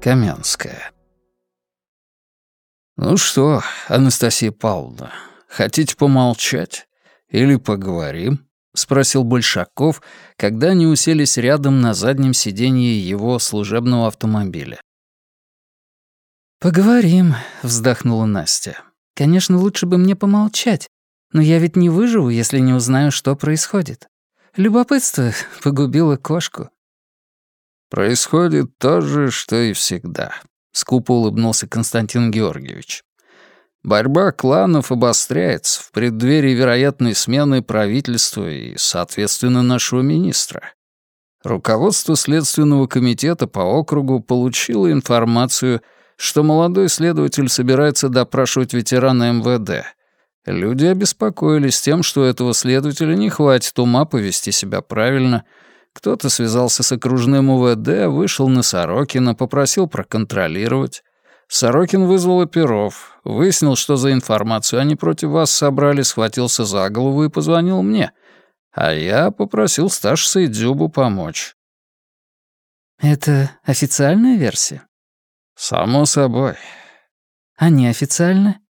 Каменская. «Ну что, Анастасия Павловна, хотите помолчать? Или поговорим?» — спросил Большаков, когда они уселись рядом на заднем сиденье его служебного автомобиля. «Поговорим», — вздохнула Настя. «Конечно, лучше бы мне помолчать, но я ведь не выживу, если не узнаю, что происходит. Любопытство погубило кошку». «Происходит то же, что и всегда», — скупо улыбнулся Константин Георгиевич. «Борьба кланов обостряется в преддверии вероятной смены правительства и, соответственно, нашего министра. Руководство Следственного комитета по округу получило информацию, что молодой следователь собирается допрашивать ветерана МВД. Люди обеспокоились тем, что у этого следователя не хватит ума повести себя правильно. Кто-то связался с окружным УВД, вышел на Сорокина, попросил проконтролировать. Сорокин вызвал оперов, выяснил, что за информацию они против вас собрали, схватился за голову и позвонил мне. А я попросил Сташиса и Дзюбу помочь». «Это официальная версия?» «Само собой». «А неофициальная?»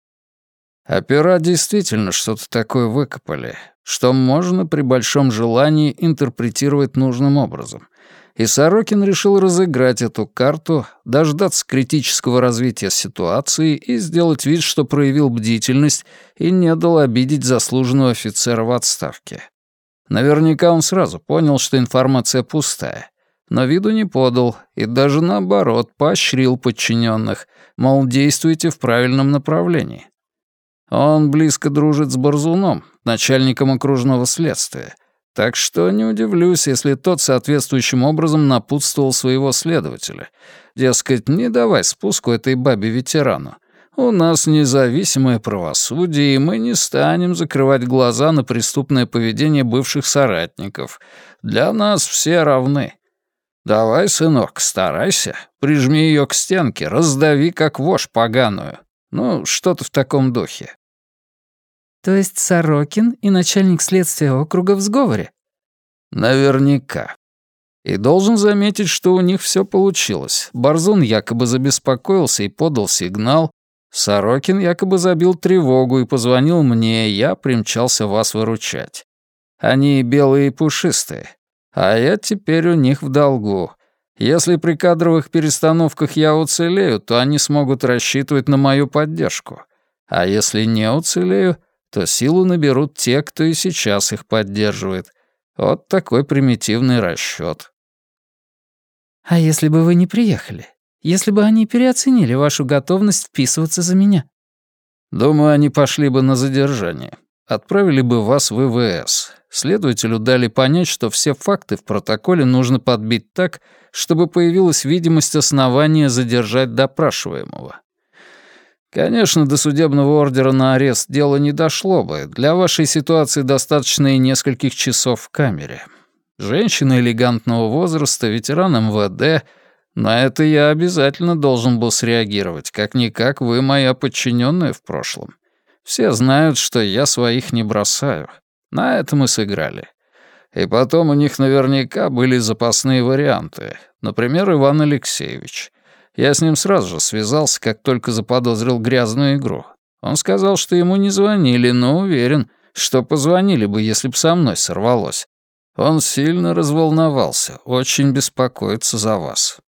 Опера действительно что-то такое выкопали, что можно при большом желании интерпретировать нужным образом. И Сорокин решил разыграть эту карту, дождаться критического развития ситуации и сделать вид, что проявил бдительность и не дал обидеть заслуженного офицера в отставке. Наверняка он сразу понял, что информация пустая, но виду не подал и даже наоборот поощрил подчиненных, мол, действуйте в правильном направлении. Он близко дружит с Борзуном, начальником окружного следствия, так что не удивлюсь, если тот соответствующим образом напутствовал своего следователя. Дескать, не давай спуску этой бабе-ветерану. У нас независимое правосудие, и мы не станем закрывать глаза на преступное поведение бывших соратников. Для нас все равны. Давай, сынок, старайся, прижми ее к стенке, раздави как вошь поганую. Ну, что-то в таком духе». «То есть Сорокин и начальник следствия округа в сговоре?» «Наверняка. И должен заметить, что у них все получилось. Борзун якобы забеспокоился и подал сигнал. Сорокин якобы забил тревогу и позвонил мне, я примчался вас выручать. Они белые и пушистые, а я теперь у них в долгу. Если при кадровых перестановках я уцелею, то они смогут рассчитывать на мою поддержку. А если не уцелею, то силу наберут те, кто и сейчас их поддерживает. Вот такой примитивный расчёт». «А если бы вы не приехали? Если бы они переоценили вашу готовность вписываться за меня?» «Думаю, они пошли бы на задержание. Отправили бы вас в ВВС. Следователю дали понять, что все факты в протоколе нужно подбить так, чтобы появилась видимость основания задержать допрашиваемого. Конечно, до судебного ордера на арест дело не дошло бы. Для вашей ситуации достаточно и нескольких часов в камере. Женщина элегантного возраста, ветеран МВД. На это я обязательно должен был среагировать. Как-никак вы моя подчиненная в прошлом. Все знают, что я своих не бросаю. На этом и сыграли. И потом у них наверняка были запасные варианты. Например, Иван Алексеевич. Я с ним сразу же связался, как только заподозрил грязную игру. Он сказал, что ему не звонили, но уверен, что позвонили бы, если б со мной сорвалось. Он сильно разволновался, очень беспокоится за вас».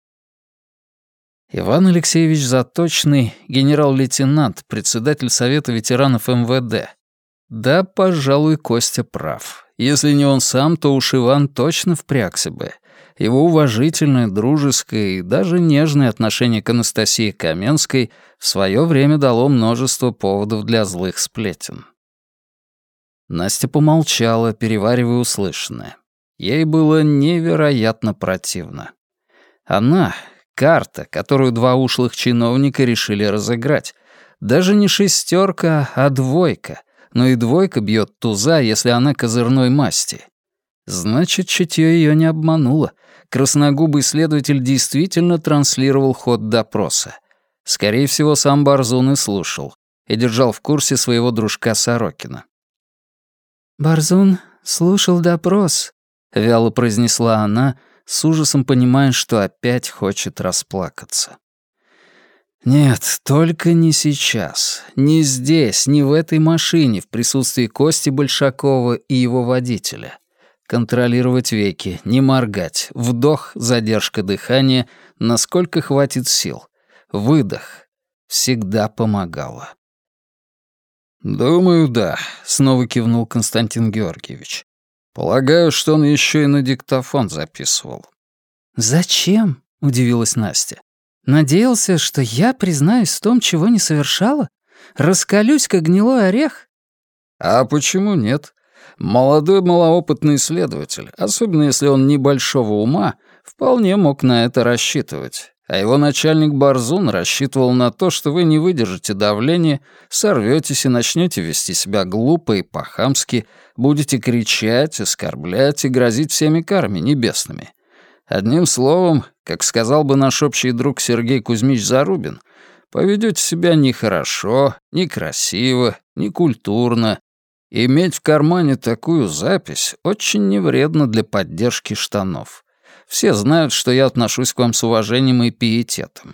Иван Алексеевич Заточный, генерал-лейтенант, председатель Совета ветеранов МВД. Да, пожалуй, Костя прав. Если не он сам, то уж Иван точно впрягся бы. Его уважительное, дружеское и даже нежное отношение к Анастасии Каменской в свое время дало множество поводов для злых сплетен. Настя помолчала, переваривая услышанное. Ей было невероятно противно. Она — карта, которую два ушлых чиновника решили разыграть. Даже не шестерка, а двойка. Но и двойка бьет туза, если она козырной масти. Значит, чутье ее не обмануло. Красногубый следователь действительно транслировал ход допроса. Скорее всего, сам Борзун и слушал, и держал в курсе своего дружка Сорокина. «Борзун слушал допрос», — вяло произнесла она, с ужасом понимая, что опять хочет расплакаться. Нет, только не сейчас. Не здесь, не в этой машине, в присутствии Кости Большакова и его водителя. Контролировать веки, не моргать, вдох, задержка дыхания, насколько хватит сил. Выдох. Всегда помогало. «Думаю, да», — снова кивнул Константин Георгиевич. «Полагаю, что он еще и на диктофон записывал». «Зачем?» — удивилась Настя. «Надеялся, что я признаюсь в том, чего не совершала? Раскалюсь, как гнилой орех?» «А почему нет? Молодой малоопытный следователь, особенно если он небольшого ума, вполне мог на это рассчитывать. А его начальник Борзун рассчитывал на то, что вы не выдержите давления, сорвётесь и начнёте вести себя глупо и по-хамски, будете кричать, оскорблять и грозить всеми карами небесными. Одним словом, как сказал бы наш общий друг Сергей Кузьмич Зарубин, поведёте себя нехорошо, некрасиво, некультурно. Иметь в кармане такую запись очень невредно для поддержки штанов. Все знают, что я отношусь к вам с уважением и пиететом».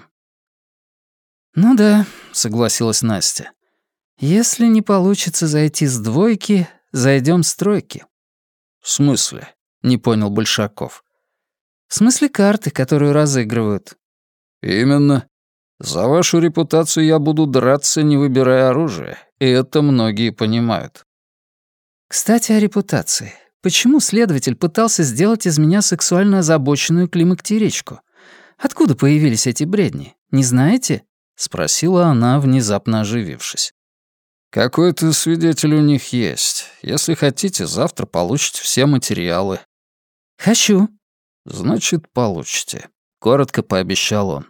«Ну да», — согласилась Настя. «Если не получится зайти с двойки, зайдем с тройки». «В смысле?» — не понял Большаков. «В смысле карты, которую разыгрывают». «Именно. За вашу репутацию я буду драться, не выбирая оружие, и это многие понимают». «Кстати, о репутации. Почему следователь пытался сделать из меня сексуально озабоченную климактеричку? Откуда появились эти бредни? Не знаете?» — спросила она, внезапно оживившись. «Какой-то свидетель у них есть. Если хотите, завтра получите все материалы». «Хочу». «Значит, получите», — коротко пообещал он.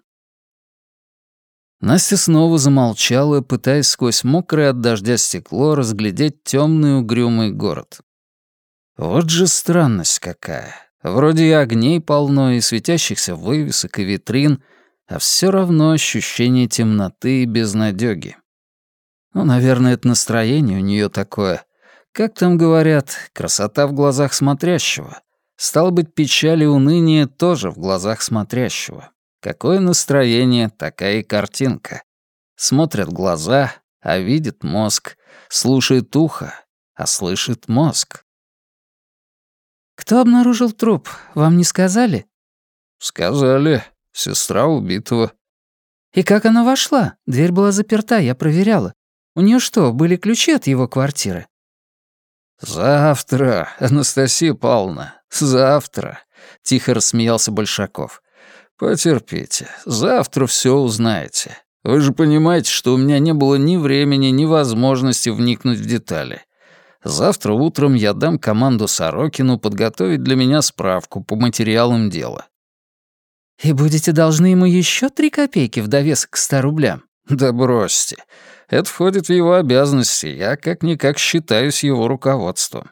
Настя снова замолчала, пытаясь сквозь мокрое от дождя стекло разглядеть темный угрюмый город. Вот же странность какая. Вроде и огней полно, и светящихся вывесок, и витрин, а все равно ощущение темноты и безнадёги. Ну, наверное, это настроение у нее такое. Как там говорят, красота в глазах смотрящего. Стало быть, печаль и уныние тоже в глазах смотрящего. Какое настроение, такая и картинка. Смотрят глаза, а видит мозг. Слушает ухо, а слышит мозг. «Кто обнаружил труп, вам не сказали?» «Сказали. Сестра убитого». «И как она вошла? Дверь была заперта, я проверяла. У нее что, были ключи от его квартиры?» «Завтра, Анастасия Павловна, завтра», — тихо рассмеялся Большаков. «Потерпите, завтра все узнаете. Вы же понимаете, что у меня не было ни времени, ни возможности вникнуть в детали. Завтра утром я дам команду Сорокину подготовить для меня справку по материалам дела». «И будете должны ему еще 3 копейки в довесок к 100 рублям?» «Да бросьте. Это входит в его обязанности. Я как-никак считаюсь его руководством».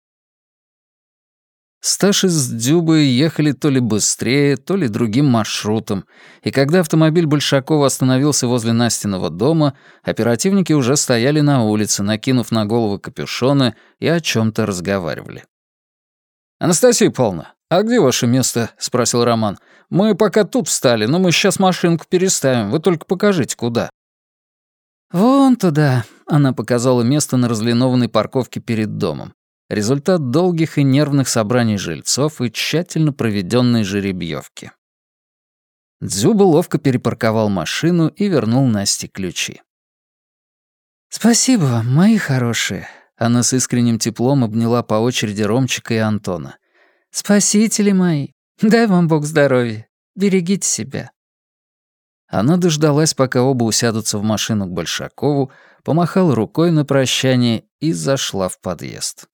Сташи с Дзюбой ехали то ли быстрее, то ли другим маршрутом, и когда автомобиль Большакова остановился возле Настиного дома, оперативники уже стояли на улице, накинув на головы капюшоны, и о чем-то разговаривали. «Анастасия Павловна, а где ваше место?» — спросил Роман. «Мы пока тут встали, но мы сейчас машинку переставим, вы только покажите, куда». «Вон туда», — она показала место на разлинованной парковке перед домом. Результат долгих и нервных собраний жильцов и тщательно проведенной жеребьевки. Дзюба ловко перепарковал машину и вернул Насте ключи. «Спасибо вам, мои хорошие», — она с искренним теплом обняла по очереди Ромчика и Антона. «Спасители мои, дай вам Бог здоровья, берегите себя». Она дождалась, пока оба усядутся в машину к Большакову, помахала рукой на прощание и зашла в подъезд.